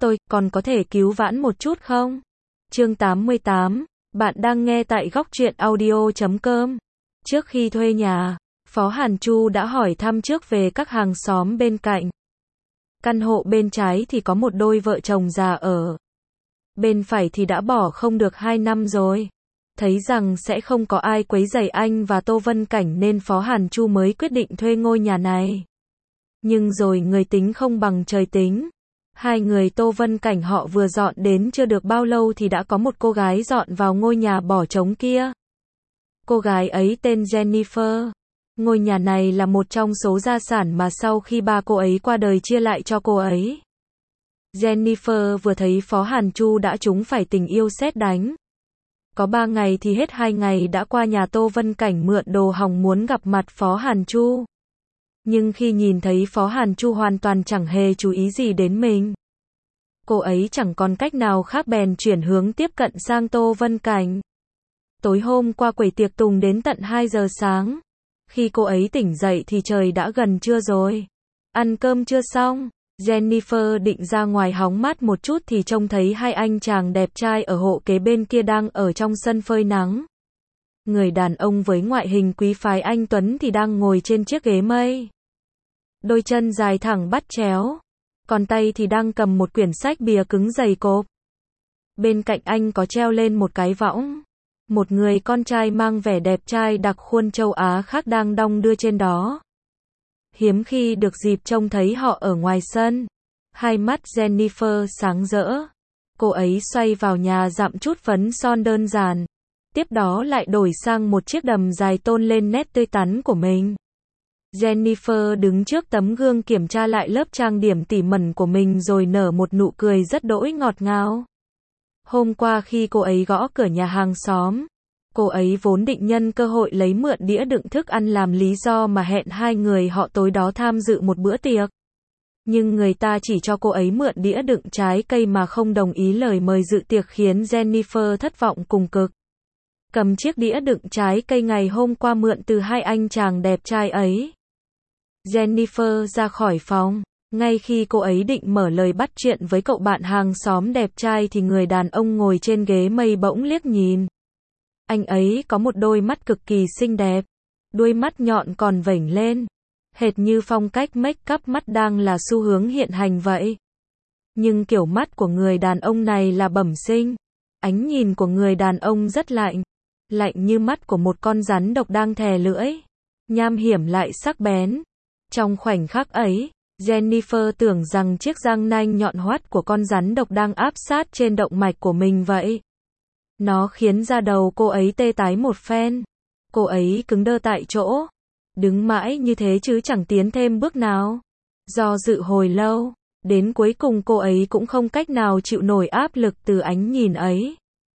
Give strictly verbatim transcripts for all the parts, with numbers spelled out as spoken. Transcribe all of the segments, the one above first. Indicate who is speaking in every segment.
Speaker 1: tôi, còn có thể cứu vãn một chút không? Chương tám mươi tám, bạn đang nghe tại góc truyện audio chấm com. Trước khi thuê nhà, Phó Hàn Chu đã hỏi thăm trước về các hàng xóm bên cạnh. Căn hộ bên trái thì có một đôi vợ chồng già ở. Bên phải thì đã bỏ không được hai năm rồi. Thấy rằng sẽ không có ai quấy rầy anh và Tô Vân Cảnh nên Phó Hàn Chu mới quyết định thuê ngôi nhà này. Nhưng rồi người tính không bằng trời tính. Hai người Tô Vân Cảnh họ vừa dọn đến chưa được bao lâu thì đã có một cô gái dọn vào ngôi nhà bỏ trống kia. Cô gái ấy tên Jennifer. Ngôi nhà này là một trong số gia sản mà sau khi ba cô ấy qua đời chia lại cho cô ấy. Jennifer vừa thấy Phó Hàn Chu đã trúng phải tình yêu sét đánh. Có ba ngày thì hết hai ngày đã qua nhà Tô Vân Cảnh mượn đồ hòng muốn gặp mặt Phó Hàn Chu. Nhưng khi nhìn thấy Phó Hàn Chu hoàn toàn chẳng hề chú ý gì đến mình. Cô ấy chẳng còn cách nào khác bèn chuyển hướng tiếp cận sang Tô Vân Cảnh. Tối hôm qua quẩy tiệc tùng đến tận hai giờ sáng. Khi cô ấy tỉnh dậy thì trời đã gần trưa rồi. Ăn cơm chưa xong, Jennifer định ra ngoài hóng mát một chút thì trông thấy hai anh chàng đẹp trai ở hộ kế bên kia đang ở trong sân phơi nắng. Người đàn ông với ngoại hình quý phái anh tuấn thì đang ngồi trên chiếc ghế mây. Đôi chân dài thẳng bắt chéo, còn tay thì đang cầm một quyển sách bìa cứng dày cộp. Bên cạnh anh có treo lên một cái võng. Một người con trai mang vẻ đẹp trai đặc khuôn châu Á khác đang đong đưa trên đó. Hiếm khi được dịp trông thấy họ ở ngoài sân. Hai mắt Jennifer sáng rỡ. Cô ấy xoay vào nhà dặm chút phấn son đơn giản. Tiếp đó lại đổi sang một chiếc đầm dài tôn lên nét tươi tắn của mình. Jennifer đứng trước tấm gương kiểm tra lại lớp trang điểm tỉ mẩn của mình rồi nở một nụ cười rất đỗi ngọt ngào. Hôm qua khi cô ấy gõ cửa nhà hàng xóm, cô ấy vốn định nhân cơ hội lấy mượn đĩa đựng thức ăn làm lý do mà hẹn hai người họ tối đó tham dự một bữa tiệc. Nhưng người ta chỉ cho cô ấy mượn đĩa đựng trái cây mà không đồng ý lời mời dự tiệc khiến Jennifer thất vọng cùng cực. Cầm chiếc đĩa đựng trái cây ngày hôm qua mượn từ hai anh chàng đẹp trai ấy, Jennifer ra khỏi phòng. Ngay khi cô ấy định mở lời bắt chuyện với cậu bạn hàng xóm đẹp trai thì người đàn ông ngồi trên ghế mây bỗng liếc nhìn. Anh ấy có một đôi mắt cực kỳ xinh đẹp. Đuôi mắt nhọn còn vểnh lên. Hệt như phong cách make up mắt đang là xu hướng hiện hành vậy. Nhưng kiểu mắt của người đàn ông này là bẩm sinh. Ánh nhìn của người đàn ông rất lạnh. Lạnh như mắt của một con rắn độc đang thè lưỡi. Nham hiểm lại sắc bén. Trong khoảnh khắc ấy, Jennifer tưởng rằng chiếc răng nanh nhọn hoắt của con rắn độc đang áp sát trên động mạch của mình vậy. Nó khiến da đầu cô ấy tê tái một phen. Cô ấy cứng đơ tại chỗ. Đứng mãi như thế chứ chẳng tiến thêm bước nào. Do dự hồi lâu, đến cuối cùng cô ấy cũng không cách nào chịu nổi áp lực từ ánh nhìn ấy.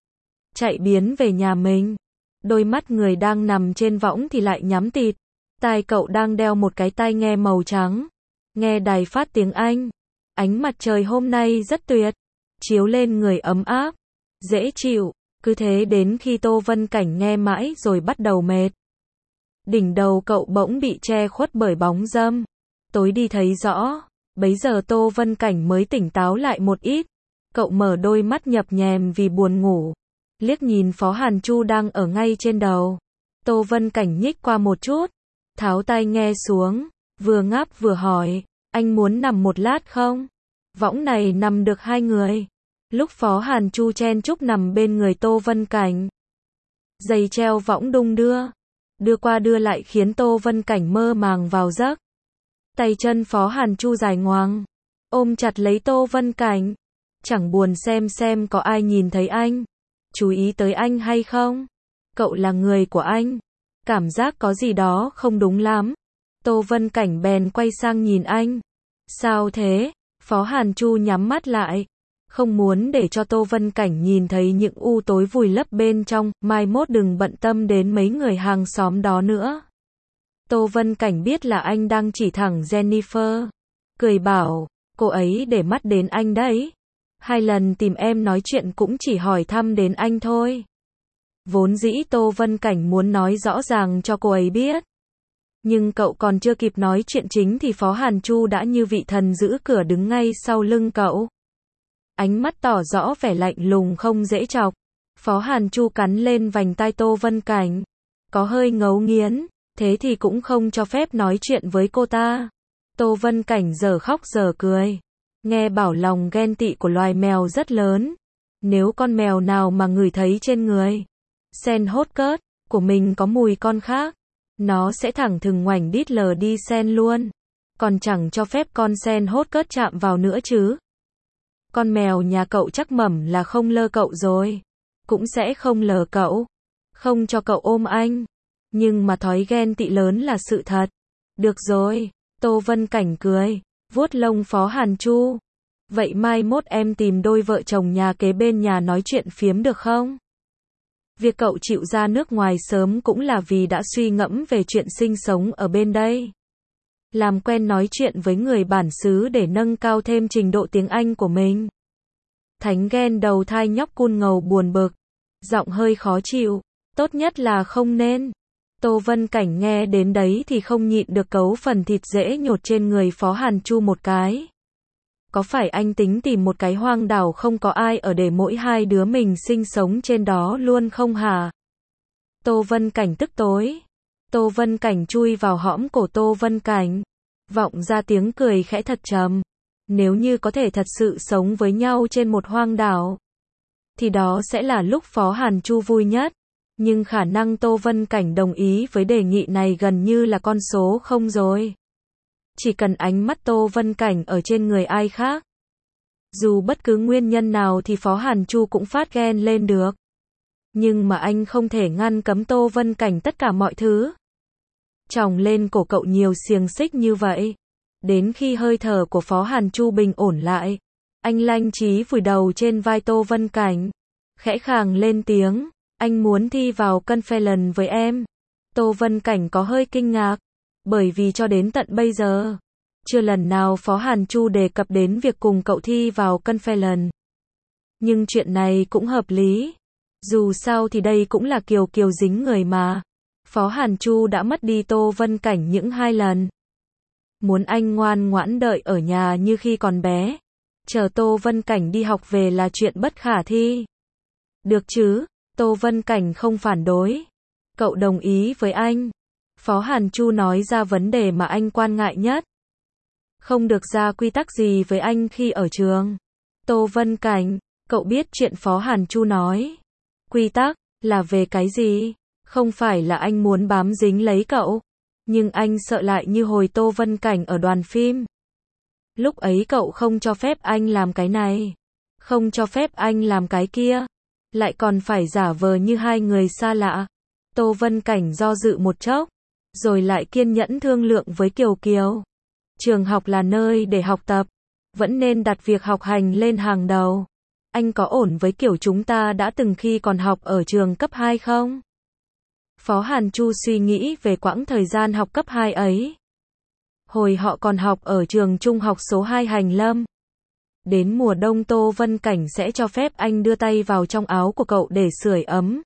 Speaker 1: Chạy biến về nhà mình. Đôi mắt người đang nằm trên võng thì lại nhắm tịt. Tai cậu đang đeo một cái tai nghe màu trắng. Nghe đài phát tiếng Anh. Ánh mặt trời hôm nay rất tuyệt. Chiếu lên người ấm áp. Dễ chịu. Cứ thế đến khi Tô Vân Cảnh nghe mãi rồi bắt đầu mệt. Đỉnh đầu cậu bỗng bị che khuất bởi bóng râm. Tối đi thấy rõ. Bấy giờ Tô Vân Cảnh mới tỉnh táo lại một ít. Cậu mở đôi mắt nhập nhèm vì buồn ngủ. Liếc nhìn Phó Hàn Chu đang ở ngay trên đầu. Tô Vân Cảnh nhích qua một chút. Tháo tai nghe xuống. Vừa ngáp vừa hỏi. Anh muốn nằm một lát không? Võng này nằm được hai người. Lúc Phó Hàn Chu chen chúc nằm bên người Tô Vân Cảnh. Giày treo võng đung đưa. Đưa qua đưa lại khiến Tô Vân Cảnh mơ màng vào giấc. Tay chân Phó Hàn Chu dài ngoằng. Ôm chặt lấy Tô Vân Cảnh. Chẳng buồn xem xem có ai nhìn thấy anh. Chú ý tới anh hay không? Cậu là người của anh. Cảm giác có gì đó không đúng lắm. Tô Vân Cảnh bèn quay sang nhìn anh. Sao thế? Phó Hàn Chu nhắm mắt lại. Không muốn để cho Tô Vân Cảnh nhìn thấy những u tối vùi lấp bên trong, mai mốt đừng bận tâm đến mấy người hàng xóm đó nữa. Tô Vân Cảnh biết là anh đang chỉ thẳng Jennifer. Cười bảo, cô ấy để mắt đến anh đấy. Hai lần tìm em nói chuyện cũng chỉ hỏi thăm đến anh thôi. Vốn dĩ Tô Vân Cảnh muốn nói rõ ràng cho cô ấy biết. Nhưng cậu còn chưa kịp nói chuyện chính thì Phó Hàn Chu đã như vị thần giữ cửa đứng ngay sau lưng cậu. ánh mắt tỏ rõ vẻ lạnh lùng không dễ chọc. Phó Hàn Chu cắn lên vành tai Tô Vân Cảnh, có hơi ngấu nghiến, thế thì cũng không cho phép nói chuyện với cô ta. Tô Vân Cảnh giờ khóc giờ cười, nghe bảo lòng ghen tị của loài mèo rất lớn. Nếu con mèo nào mà ngửi thấy trên người sen hốt cớt của mình có mùi con khác, nó sẽ thẳng thừng ngoảnh đít lờ đi sen luôn, còn chẳng cho phép con sen hốt cớt chạm vào nữa chứ. Con mèo nhà cậu chắc mẩm là không lơ cậu rồi, cũng sẽ không lờ cậu, không cho cậu ôm anh. Nhưng mà thói ghen tị lớn là sự thật. Được rồi, Tô Vân Cảnh cười, vuốt lông Phó Hàn Chu. Vậy mai mốt em tìm đôi vợ chồng nhà kế bên nhà nói chuyện phiếm được không? Việc cậu chịu ra nước ngoài sớm cũng là vì đã suy ngẫm về chuyện sinh sống ở bên đây. Làm quen nói chuyện với người bản xứ để nâng cao thêm trình độ tiếng Anh của mình. Thánh ghen đầu thai nhóc cun ngầu buồn bực, giọng hơi khó chịu, tốt nhất là không nên. Tô Vân Cảnh nghe đến đấy thì không nhịn được cấu phần thịt dễ nhột trên người Phó Hàn Chu một cái. Có phải anh tính tìm một cái hoang đảo không có ai ở để mỗi hai đứa mình sinh sống trên đó luôn không hả? Tô Vân Cảnh tức tối. Tô Vân Cảnh chui vào hõm cổ Tô Vân Cảnh, vọng ra tiếng cười khẽ thật trầm. Nếu như có thể thật sự sống với nhau trên một hoang đảo, thì đó sẽ là lúc Phó Hàn Chu vui nhất. Nhưng khả năng Tô Vân Cảnh đồng ý với đề nghị này gần như là con số không rồi. Chỉ cần ánh mắt Tô Vân Cảnh ở trên người ai khác, dù bất cứ nguyên nhân nào thì Phó Hàn Chu cũng phát ghen lên được. Nhưng mà anh không thể ngăn cấm Tô Vân Cảnh tất cả mọi thứ. Chòng lên cổ cậu nhiều xiềng xích như vậy. Đến khi hơi thở của Phó Hàn Chu bình ổn lại, anh lanh trí vùi đầu trên vai Tô Vân Cảnh, khẽ khàng lên tiếng, anh muốn thi vào Conference với em. Tô Vân Cảnh có hơi kinh ngạc, bởi vì cho đến tận bây giờ, chưa lần nào Phó Hàn Chu đề cập đến việc cùng cậu thi vào Conference. Nhưng chuyện này cũng hợp lý. Dù sao thì đây cũng là kiều kiều dính người mà. Phó Hàn Chu đã mất đi Tô Vân Cảnh những hai lần. Muốn anh ngoan ngoãn đợi ở nhà như khi còn bé, chờ Tô Vân Cảnh đi học về là chuyện bất khả thi. Được chứ, Tô Vân Cảnh không phản đối. Cậu đồng ý với anh. Phó Hàn Chu nói ra vấn đề mà anh quan ngại nhất. Không được ra quy tắc gì với anh khi ở trường. Tô Vân Cảnh, cậu biết chuyện Phó Hàn Chu nói. Quy tắc, là về cái gì? Không phải là anh muốn bám dính lấy cậu. Nhưng anh sợ lại như hồi Tô Vân Cảnh ở đoàn phim. Lúc ấy cậu không cho phép anh làm cái này, không cho phép anh làm cái kia, lại còn phải giả vờ như hai người xa lạ. Tô Vân Cảnh do dự một chốc, rồi lại kiên nhẫn thương lượng với Kiều Kiều. Trường học là nơi để học tập, vẫn nên đặt việc học hành lên hàng đầu. Anh có ổn với kiểu chúng ta đã từng khi còn học ở trường cấp hai không? Phó Hàn Chu suy nghĩ về quãng thời gian học cấp hai ấy. Hồi họ còn học ở trường trung học số hai Hành Lâm. Đến mùa đông Tô Vân Cảnh sẽ cho phép anh đưa tay vào trong áo của cậu để sưởi ấm.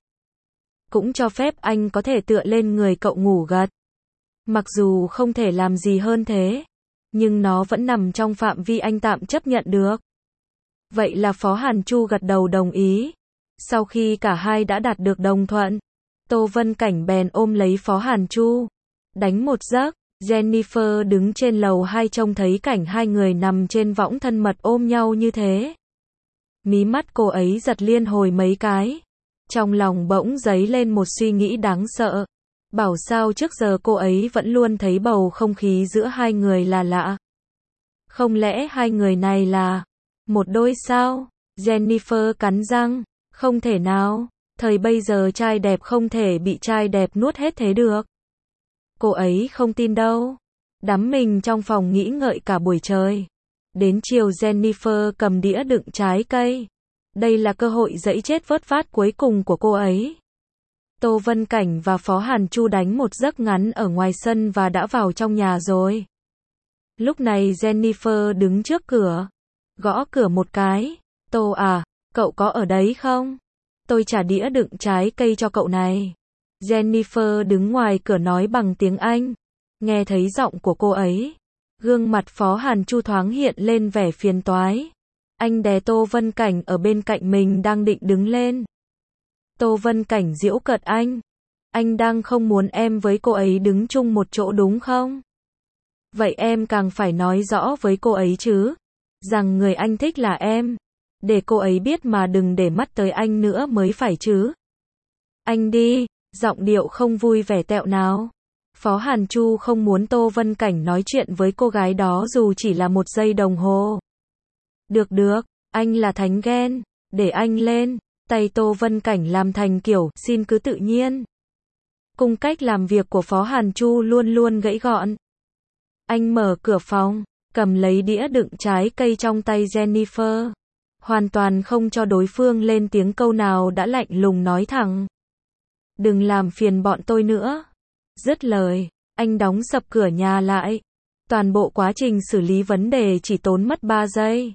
Speaker 1: Cũng cho phép anh có thể tựa lên người cậu ngủ gật. Mặc dù không thể làm gì hơn thế, nhưng nó vẫn nằm trong phạm vi anh tạm chấp nhận được. Vậy là Phó Hàn Chu gật đầu đồng ý. Sau khi cả hai đã đạt được đồng thuận, Tô Vân Cảnh bèn ôm lấy Phó Hàn Chu, đánh một giấc. Jennifer đứng trên lầu hai trông thấy cảnh hai người nằm trên võng thân mật ôm nhau như thế. Mí mắt cô ấy giật liên hồi mấy cái. Trong lòng bỗng dấy lên một suy nghĩ đáng sợ. Bảo sao trước giờ cô ấy vẫn luôn thấy bầu không khí giữa hai người là lạ. Không lẽ hai người này là một đôi sao? Jennifer cắn răng. Không thể nào. Thời bây giờ trai đẹp không thể bị trai đẹp nuốt hết thế được. Cô ấy không tin đâu. Đắm mình trong phòng nghĩ ngợi cả buổi trời. Đến chiều Jennifer cầm đĩa đựng trái cây. Đây là cơ hội dẫy chết vớt vát cuối cùng của cô ấy. Tô Vân Cảnh và Phó Hàn Chu đánh một giấc ngắn ở ngoài sân và đã vào trong nhà rồi. Lúc này Jennifer đứng trước cửa, gõ cửa một cái. Tô à, cậu có ở đấy không? Tôi trả đĩa đựng trái cây cho cậu này. Jennifer đứng ngoài cửa nói bằng tiếng Anh. Nghe thấy giọng của cô ấy, gương mặt Phó Hàn Chu thoáng hiện lên vẻ phiền toái. Anh đè Tô Vân Cảnh ở bên cạnh mình đang định đứng lên. Tô Vân Cảnh giễu cợt anh. Anh đang không muốn em với cô ấy đứng chung một chỗ đúng không? Vậy em càng phải nói rõ với cô ấy chứ. Rằng người anh thích là em. Để cô ấy biết mà đừng để mắt tới anh nữa mới phải chứ. Anh đi, giọng điệu không vui vẻ tẹo nào. Phó Hàn Chu không muốn Tô Vân Cảnh nói chuyện với cô gái đó dù chỉ là một giây đồng hồ. Được được, anh là thánh ghen, để anh lên. Tay Tô Vân Cảnh làm thành kiểu, xin cứ tự nhiên. Cung cách làm việc của Phó Hàn Chu luôn luôn gãy gọn. Anh mở cửa phòng, cầm lấy đĩa đựng trái cây trong tay Jennifer. Hoàn toàn không cho đối phương lên tiếng câu nào đã lạnh lùng nói thẳng. Đừng làm phiền bọn tôi nữa. Dứt lời, anh đóng sập cửa nhà lại. Toàn bộ quá trình xử lý vấn đề chỉ tốn mất ba giây.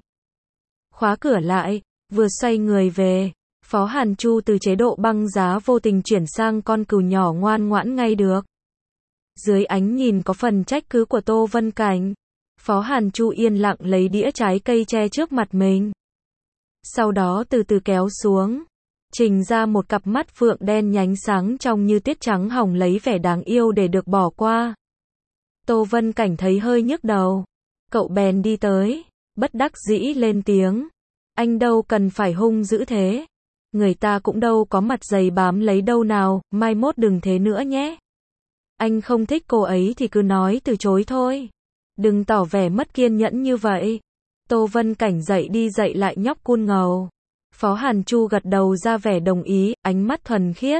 Speaker 1: Khóa cửa lại, vừa xoay người về, Phó Hàn Chu từ chế độ băng giá vô tình chuyển sang con cừu nhỏ ngoan ngoãn ngay được. Dưới ánh nhìn có phần trách cứ của Tô Vân Cảnh, Phó Hàn Chu yên lặng lấy đĩa trái cây che trước mặt mình. Sau đó từ từ kéo xuống, trình ra một cặp mắt phượng đen nhánh sáng trong như tiết trắng hồng lấy vẻ đáng yêu để được bỏ qua. Tô Vân Cảnh thấy hơi nhức đầu. Cậu bèn đi tới, bất đắc dĩ lên tiếng. Anh đâu cần phải hung dữ thế. Người ta cũng đâu có mặt dày bám lấy đâu nào, mai mốt đừng thế nữa nhé. Anh không thích cô ấy thì cứ nói từ chối thôi. Đừng tỏ vẻ mất kiên nhẫn như vậy. Tô Vân Cảnh dậy đi dậy lại nhóc cun ngầu. Phó Hàn Chu gật đầu ra vẻ đồng ý, ánh mắt thuần khiết.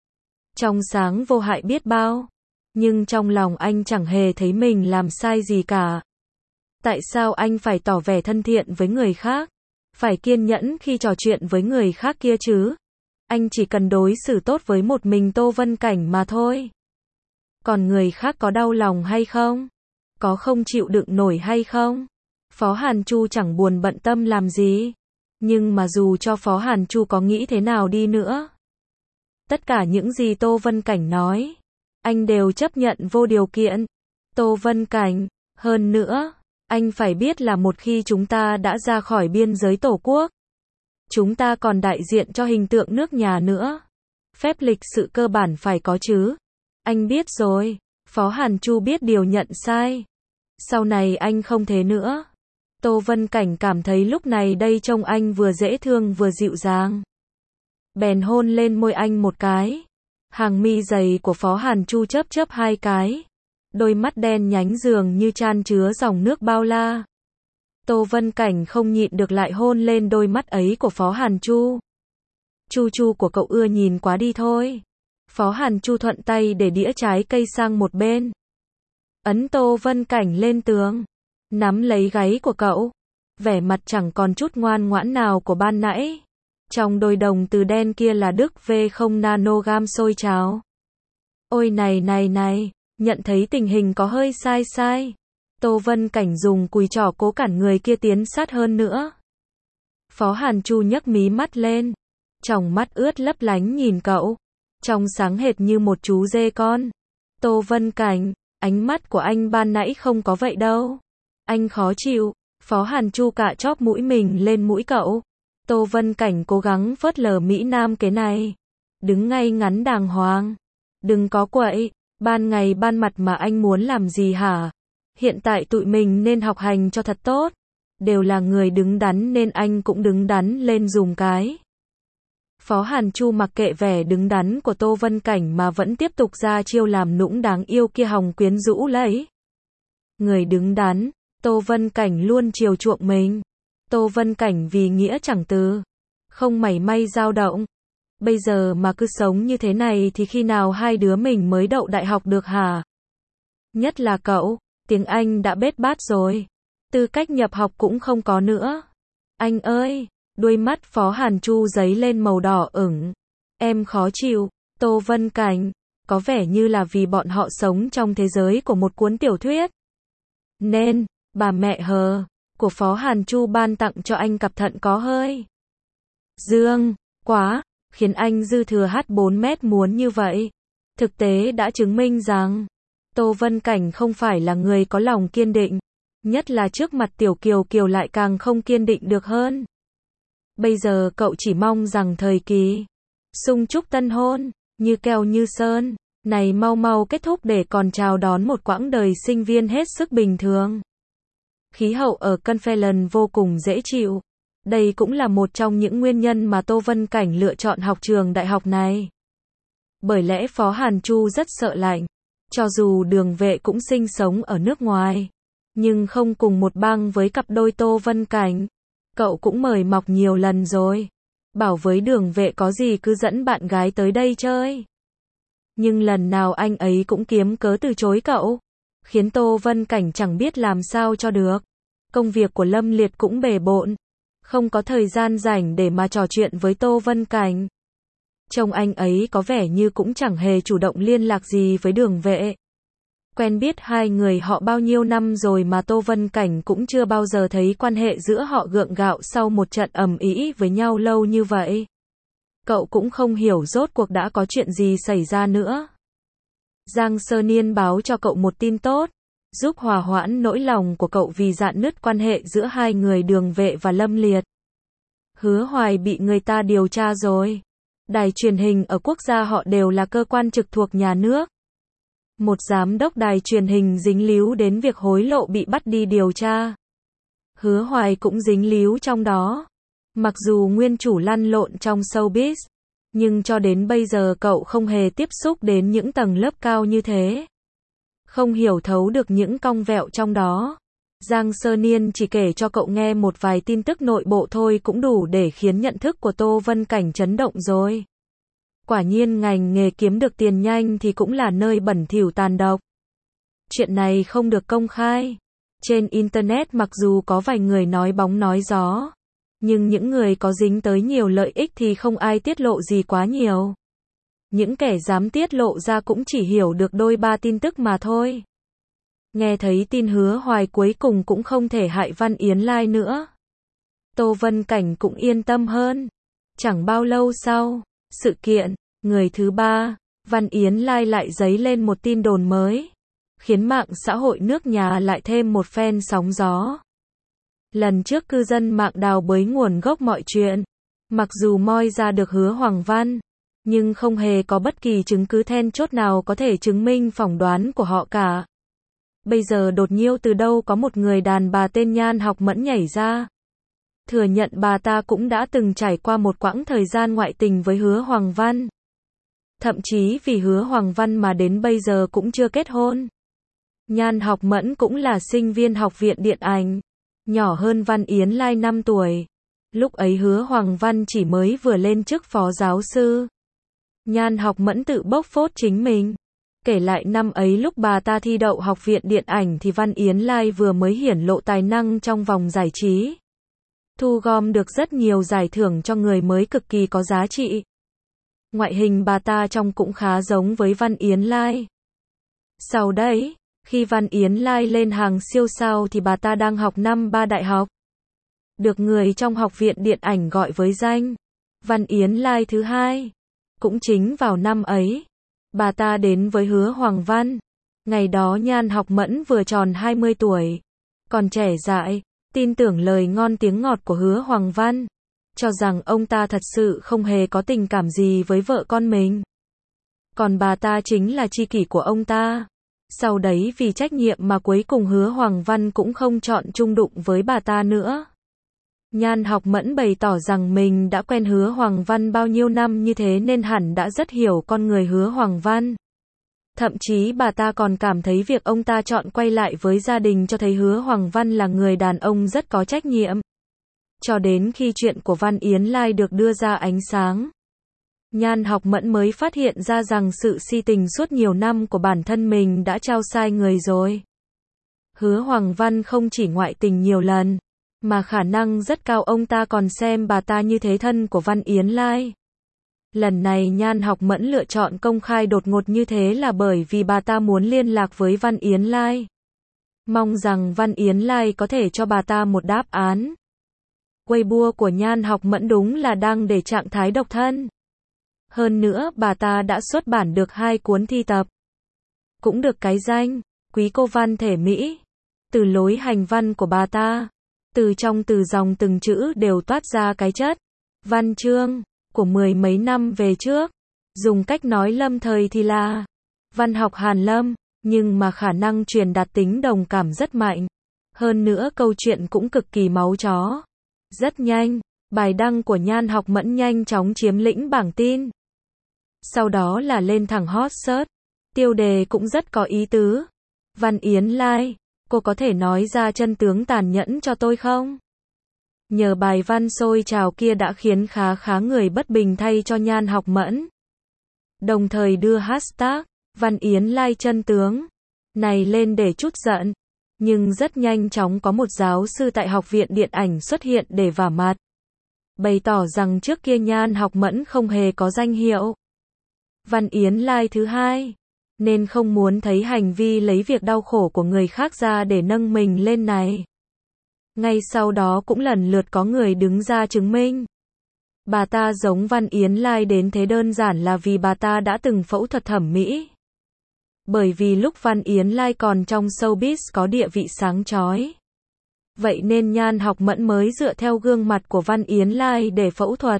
Speaker 1: Trong sáng vô hại biết bao. Nhưng trong lòng anh chẳng hề thấy mình làm sai gì cả. Tại sao anh phải tỏ vẻ thân thiện với người khác? Phải kiên nhẫn khi trò chuyện với người khác kia chứ? Anh chỉ cần đối xử tốt với một mình Tô Vân Cảnh mà thôi. Còn người khác có đau lòng hay không? Có không chịu đựng nổi hay không? Phó Hàn Chu chẳng buồn bận tâm làm gì. Nhưng mà dù cho Phó Hàn Chu có nghĩ thế nào đi nữa, tất cả những gì Tô Vân Cảnh nói, anh đều chấp nhận vô điều kiện. Tô Vân Cảnh, hơn nữa, anh phải biết là một khi chúng ta đã ra khỏi biên giới Tổ quốc, chúng ta còn đại diện cho hình tượng nước nhà nữa. Phép lịch sự cơ bản phải có chứ. Anh biết rồi. Phó Hàn Chu biết điều nhận sai. Sau này anh không thế nữa. Tô Vân Cảnh cảm thấy lúc này đây trông anh vừa dễ thương vừa dịu dàng. Bèn hôn lên môi anh một cái. Hàng mi dày của Phó Hàn Chu chớp chớp hai cái. Đôi mắt đen nhánh dường như chan chứa dòng nước bao la. Tô Vân Cảnh không nhịn được lại hôn lên đôi mắt ấy của Phó Hàn Chu. Chu chu của cậu ưa nhìn quá đi thôi. Phó Hàn Chu thuận tay để đĩa trái cây sang một bên. Ấn Tô Vân Cảnh lên tường. Nắm lấy gáy của cậu. Vẻ mặt chẳng còn chút ngoan ngoãn nào của ban nãy. Trong đôi đồng từ đen kia là Đức vê không nanogam sôi trào. Ôi này này này, nhận thấy tình hình có hơi sai sai. Tô Vân Cảnh dùng cùi trỏ cố cản người kia tiến sát hơn nữa. Phó Hàn Chu nhấc mí mắt lên. Tròng mắt ướt lấp lánh nhìn cậu. Trong sáng hệt như một chú dê con. Tô Vân Cảnh, ánh mắt của anh ban nãy không có vậy đâu. Anh khó chịu. Phó Hàn Chu cạ chóp mũi mình lên mũi cậu. Tô Vân Cảnh cố gắng phớt lờ Mỹ Nam cái này. Đứng ngay ngắn đàng hoàng. Đừng có quậy. Ban ngày ban mặt mà anh muốn làm gì hả? Hiện tại tụi mình nên học hành cho thật tốt. Đều là người đứng đắn nên anh cũng đứng đắn lên dùm cái. Phó Hàn Chu mặc kệ vẻ đứng đắn của Tô Vân Cảnh mà vẫn tiếp tục ra chiêu làm nũng đáng yêu kia hòng quyến rũ lấy. Người đứng đắn, Tô Vân Cảnh luôn chiều chuộng mình. Tô Vân Cảnh vì nghĩa chẳng từ, không mảy may dao động. Bây giờ mà cứ sống như thế này thì khi nào hai đứa mình mới đậu đại học được hả? Nhất là cậu, tiếng Anh đã bết bát rồi. Tư cách nhập học cũng không có nữa. Anh ơi! Đuôi mắt Phó Hàn Chu giấy lên màu đỏ ửng. Em khó chịu. Tô Vân Cảnh, có vẻ như là vì bọn họ sống trong thế giới của một cuốn tiểu thuyết. Nên, bà mẹ hờ, của Phó Hàn Chu ban tặng cho anh cặp thận có hơi dương, quá, khiến anh dư thừa hát bốn mét muốn như vậy. Thực tế đã chứng minh rằng, Tô Vân Cảnh không phải là người có lòng kiên định. Nhất là trước mặt Tiểu Kiều Kiều lại càng không kiên định được hơn. Bây giờ cậu chỉ mong rằng thời kỳ sung chúc tân hôn, như keo như sơn, này mau mau kết thúc để còn chào đón một quãng đời sinh viên hết sức bình thường. Khí hậu ở Conference vô cùng dễ chịu. Đây cũng là một trong những nguyên nhân mà Tô Vân Cảnh lựa chọn học trường đại học này. Bởi lẽ Phó Hàn Chu rất sợ lạnh. Cho dù Đường Vệ cũng sinh sống ở nước ngoài, nhưng không cùng một bang với cặp đôi Tô Vân Cảnh. Cậu cũng mời mọc nhiều lần rồi. Bảo với Đường Vệ có gì cứ dẫn bạn gái tới đây chơi. Nhưng lần nào anh ấy cũng kiếm cớ từ chối cậu. Khiến Tô Vân Cảnh chẳng biết làm sao cho được. Công việc của Lâm Liệt cũng bề bộn. Không có thời gian rảnh để mà trò chuyện với Tô Vân Cảnh. Trông anh ấy có vẻ như cũng chẳng hề chủ động liên lạc gì với Đường Vệ. Quen biết hai người họ bao nhiêu năm rồi mà Tô Vân Cảnh cũng chưa bao giờ thấy quan hệ giữa họ gượng gạo sau một trận ầm ĩ với nhau lâu như vậy. Cậu cũng không hiểu rốt cuộc đã có chuyện gì xảy ra nữa. Giang Sơ Niên báo cho cậu một tin tốt, giúp hòa hoãn nỗi lòng của cậu vì rạn nứt quan hệ giữa hai người Đường Vệ và Lâm Liệt. Hứa Hoài bị người ta điều tra rồi. Đài truyền hình ở quốc gia họ đều là cơ quan trực thuộc nhà nước. Một giám đốc đài truyền hình dính líu đến việc hối lộ bị bắt đi điều tra. Hứa Hoài cũng dính líu trong đó. Mặc dù nguyên chủ lăn lộn trong showbiz, nhưng cho đến bây giờ cậu không hề tiếp xúc đến những tầng lớp cao như thế. Không hiểu thấu được những cong vẹo trong đó. Giang Sơ Niên chỉ kể cho cậu nghe một vài tin tức nội bộ thôi cũng đủ để khiến nhận thức của Tô Vân Cảnh chấn động rồi. Quả nhiên ngành nghề kiếm được tiền nhanh thì cũng là nơi bẩn thỉu tàn độc. Chuyện này không được công khai. Trên Internet mặc dù có vài người nói bóng nói gió, nhưng những người có dính tới nhiều lợi ích thì không ai tiết lộ gì quá nhiều. Những kẻ dám tiết lộ ra cũng chỉ hiểu được đôi ba tin tức mà thôi. Nghe thấy tin Hứa Hoài cuối cùng cũng không thể hại Văn Yến Lai nữa. Tô Vân Cảnh cũng yên tâm hơn. Chẳng bao lâu sau, sự kiện, người thứ ba, Văn Yến Lai lại dấy lên một tin đồn mới, khiến mạng xã hội nước nhà lại thêm một phen sóng gió. Lần trước cư dân mạng đào bới nguồn gốc mọi chuyện, mặc dù moi ra được Hứa Hoàng Văn, nhưng không hề có bất kỳ chứng cứ then chốt nào có thể chứng minh phỏng đoán của họ cả. Bây giờ đột nhiên từ đâu có một người đàn bà tên Nhan Học Mẫn nhảy ra, thừa nhận bà ta cũng đã từng trải qua một quãng thời gian ngoại tình với Hứa Hoàng Văn. Thậm chí vì Hứa Hoàng Văn mà đến bây giờ cũng chưa kết hôn. Nhan Học Mẫn cũng là sinh viên học viện điện ảnh, nhỏ hơn Văn Yến Lai năm tuổi. Lúc ấy Hứa Hoàng Văn chỉ mới vừa lên chức phó giáo sư. Nhan Học Mẫn tự bốc phốt chính mình. Kể lại năm ấy lúc bà ta thi đậu học viện điện ảnh thì Văn Yến Lai vừa mới hiển lộ tài năng trong vòng giải trí. Thu gom được rất nhiều giải thưởng cho người mới cực kỳ có giá trị. Ngoại hình bà ta trông cũng khá giống với Văn Yến Lai. Sau đấy, khi Văn Yến Lai lên hàng siêu sao thì bà ta đang học năm ba đại học. Được người trong học viện điện ảnh gọi với danh Văn Yến Lai thứ hai. Cũng chính vào năm ấy, bà ta đến với Hứa Hoàng Văn. Ngày đó Nhan Học Mẫn vừa tròn hai mươi tuổi. Còn trẻ dại, tin tưởng lời ngon tiếng ngọt của Hứa Hoàng Văn. Cho rằng ông ta thật sự không hề có tình cảm gì với vợ con mình. Còn bà ta chính là tri kỷ của ông ta. Sau đấy vì trách nhiệm mà cuối cùng Hứa Hoàng Văn cũng không chọn chung đụng với bà ta nữa. Nhan Học Mẫn bày tỏ rằng mình đã quen Hứa Hoàng Văn bao nhiêu năm như thế nên hẳn đã rất hiểu con người Hứa Hoàng Văn. Thậm chí bà ta còn cảm thấy việc ông ta chọn quay lại với gia đình cho thấy Hứa Hoàng Văn là người đàn ông rất có trách nhiệm. Cho đến khi chuyện của Văn Yến Lai được đưa ra ánh sáng, Nhan Học Mẫn mới phát hiện ra rằng sự si tình suốt nhiều năm của bản thân mình đã trao sai người rồi. Hứa Hoàng Văn không chỉ ngoại tình nhiều lần, mà khả năng rất cao ông ta còn xem bà ta như thế thân của Văn Yến Lai. Lần này Nhan Học Mẫn lựa chọn công khai đột ngột như thế là bởi vì bà ta muốn liên lạc với Văn Yến Lai. Mong rằng Văn Yến Lai có thể cho bà ta một đáp án. Weibo của Nhan Học Mẫn đúng là đang để trạng thái độc thân. Hơn nữa bà ta đã xuất bản được hai cuốn thi tập. Cũng được cái danh, Quý cô văn thể Mỹ. từ lối hành văn của bà ta, từ trong từ dòng từng chữ đều toát ra cái chất văn chương của mười mấy năm về trước. Dùng cách nói lâm thời thì là văn học hàn lâm, nhưng mà khả năng truyền đạt tính đồng cảm rất mạnh. Hơn nữa câu chuyện cũng cực kỳ máu chó. Rất nhanh, bài đăng của Nhan Học Mẫn nhanh chóng chiếm lĩnh bảng tin. Sau đó là lên thẳng hot search. Tiêu đề cũng rất có ý tứ. Văn Yến Lai, cô có thể nói ra chân tướng tàn nhẫn cho tôi không? Nhờ bài văn sôi trào kia đã khiến khá khá người bất bình thay cho Nhan Học Mẫn. Đồng thời đưa hashtag Văn Yến Lai chân tướng này lên để trút giận. Nhưng rất nhanh chóng có một giáo sư tại Học viện Điện ảnh xuất hiện để vả mặt. Bày tỏ rằng trước kia Nhan Học Mẫn không hề có danh hiệu Văn Yến Lai thứ hai, nên không muốn thấy hành vi lấy việc đau khổ của người khác ra để nâng mình lên này. Ngay sau đó cũng lần lượt có người đứng ra chứng minh. Bà ta giống Văn Yến Lai đến thế đơn giản là vì bà ta đã từng phẫu thuật thẩm mỹ. Bởi vì lúc Văn Yến Lai còn trong showbiz có địa vị sáng chói. Vậy nên Nhan Học Mẫn mới dựa theo gương mặt của Văn Yến Lai để phẫu thuật.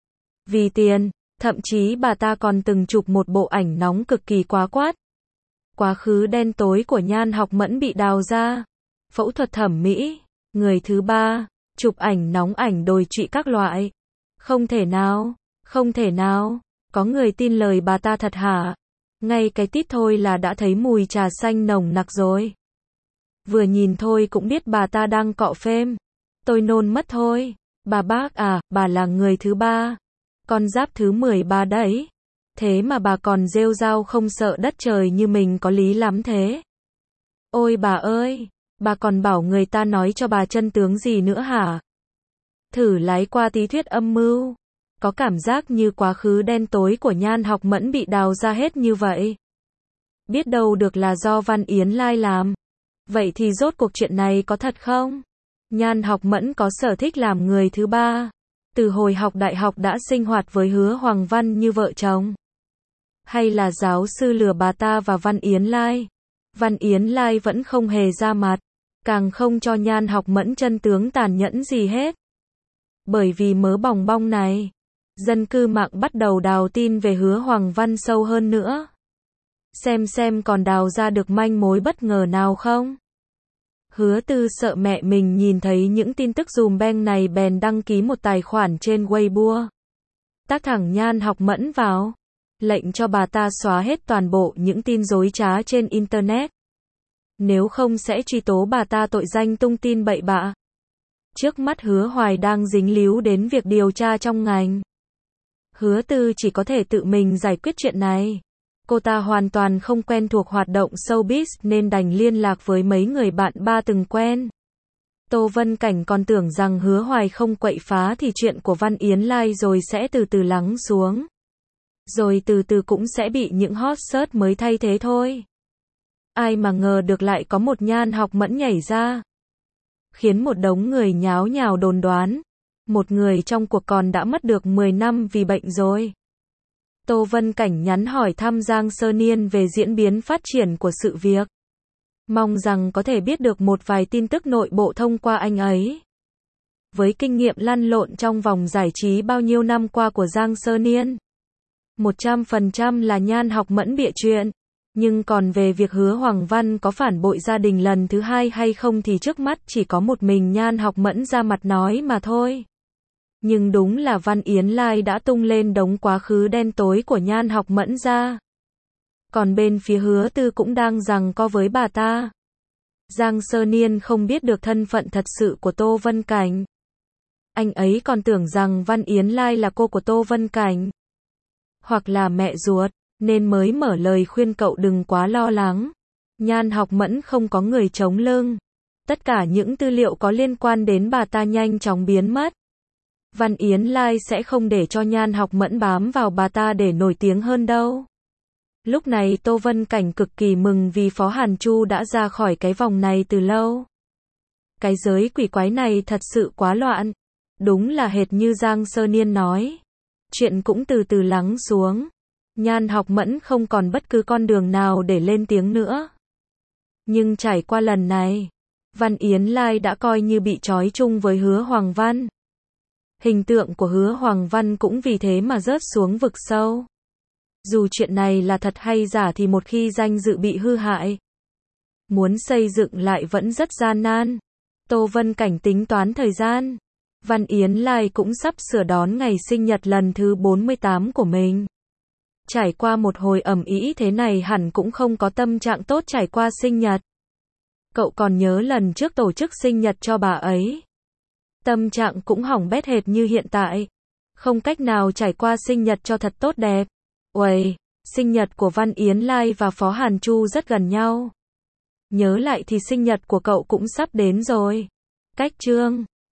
Speaker 1: Vì tiền, thậm chí bà ta còn từng chụp một bộ ảnh nóng cực kỳ quá quát. Quá khứ đen tối của Nhan Học Mẫn bị đào ra. Phẫu thuật thẩm mỹ. Người thứ ba, chụp ảnh nóng ảnh đồi trụy các loại. Không thể nào, không thể nào, có người tin lời bà ta thật hả? Ngay cái tít thôi là đã thấy mùi trà xanh nồng nặc rồi. Vừa nhìn thôi cũng biết bà ta đang cọ phêm. Tôi nôn mất thôi. Bà bác à, bà là người thứ ba. Con giáp thứ mười ba đấy. Thế mà bà còn rêu rao không sợ đất trời như mình có lý lắm thế. Ôi bà ơi, bà còn bảo người ta nói cho bà chân tướng gì nữa hả? Thử lái qua tí thuyết âm mưu. Có cảm giác như quá khứ đen tối của Nhan Học Mẫn bị đào ra hết như vậy. Biết đâu được là do Văn Yến Lai làm. Vậy thì rốt cuộc chuyện này có thật không? Nhan Học Mẫn có sở thích làm người thứ ba. Từ hồi học đại học đã sinh hoạt với Hứa Hoàng Văn như vợ chồng. Hay là giáo sư lừa bà ta và Văn Yến Lai? Văn Yến Lai vẫn không hề ra mặt. Càng không cho Nhan Học Mẫn chân tướng tàn nhẫn gì hết. Bởi vì mớ bòng bong này, dân cư mạng bắt đầu đào tin về Hứa Hoàng Văn sâu hơn nữa. Xem xem còn đào ra được manh mối bất ngờ nào không? Hứa Tư sợ mẹ mình nhìn thấy những tin tức dùm beng này bèn đăng ký một tài khoản trên Weibo. Tác thẳng Nhan Học Mẫn vào. Lệnh cho bà ta xóa hết toàn bộ những tin dối trá trên Internet. Nếu không sẽ truy tố bà ta tội danh tung tin bậy bạ. Trước mắt Hứa Hoài đang dính líu đến việc điều tra trong ngành. Hứa Tư chỉ có thể tự mình giải quyết chuyện này. Cô ta hoàn toàn không quen thuộc hoạt động showbiz nên đành liên lạc với mấy người bạn ba từng quen. Tô Vân Cảnh còn tưởng rằng Hứa Hoài không quậy phá thì chuyện của Văn Yến Lai rồi sẽ từ từ lắng xuống. Rồi từ từ cũng sẽ bị những hot search mới thay thế thôi. Ai mà ngờ được lại có một Nhan Học Mẫn nhảy ra. Khiến một đống người nháo nhào đồn đoán. Một người trong cuộc còn đã mất được mười năm vì bệnh rồi. Tô Vân Cảnh nhắn hỏi thăm Giang Sơ Niên về diễn biến phát triển của sự việc. Mong rằng có thể biết được một vài tin tức nội bộ thông qua anh ấy. Với kinh nghiệm lăn lộn trong vòng giải trí bao nhiêu năm qua của Giang Sơ Niên, một trăm phần trăm là Nhan Học Mẫn bịa chuyện. Nhưng còn về việc Hứa Hoàng Văn có phản bội gia đình lần thứ hai hay không thì trước mắt chỉ có một mình Nhan Học Mẫn ra mặt nói mà thôi. Nhưng đúng là Văn Yến Lai đã tung lên đống quá khứ đen tối của Nhan Học Mẫn ra. Còn bên phía Hứa Tư cũng đang giằng co với bà ta. Giang Sơ Niên không biết được thân phận thật sự của Tô Vân Cảnh. Anh ấy còn tưởng rằng Văn Yến Lai là cô của Tô Vân Cảnh. Hoặc là mẹ ruột, nên mới mở lời khuyên cậu đừng quá lo lắng. Nhan Học Mẫn không có người chống lưng. Tất cả những tư liệu có liên quan đến bà ta nhanh chóng biến mất. Văn Yến Lai sẽ không để cho Nhan Học Mẫn bám vào bà ta để nổi tiếng hơn đâu. Lúc này Tô Vân Cảnh cực kỳ mừng vì Phó Hàn Chu đã ra khỏi cái vòng này từ lâu. Cái giới quỷ quái này thật sự quá loạn. Đúng là hệt như Giang Sơ Niên nói. Chuyện cũng từ từ lắng xuống. Nhan Học Mẫn không còn bất cứ con đường nào để lên tiếng nữa. Nhưng trải qua lần này, Văn Yến Lai đã coi như bị trói chung với Hứa Hoàng Văn. Hình tượng của Hứa Hoàng Văn cũng vì thế mà rớt xuống vực sâu. Dù chuyện này là thật hay giả thì một khi danh dự bị hư hại, muốn xây dựng lại vẫn rất gian nan. Tô Vân Cảnh tính toán thời gian. Văn Yến Lai cũng sắp sửa đón ngày sinh nhật lần thứ bốn mươi tám của mình. Trải qua một hồi ầm ĩ thế này hẳn cũng không có tâm trạng tốt trải qua sinh nhật. Cậu còn nhớ lần trước tổ chức sinh nhật cho bà ấy. Tâm trạng cũng hỏng bét hệt như hiện tại. Không cách nào trải qua sinh nhật cho thật tốt đẹp. Uầy, sinh nhật của Văn Yến Lai và Phó Hàn Chu rất gần nhau. Nhớ lại thì sinh nhật của cậu cũng sắp đến rồi. Cách chương